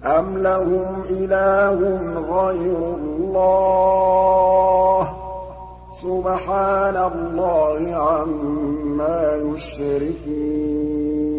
أَمْ لَهُمْ إِلَٰهٌ غَيْرُ اللَّهِ ۚ سُبْحَانَ اللَّهِ عَمَّا يُشْرِكُونَ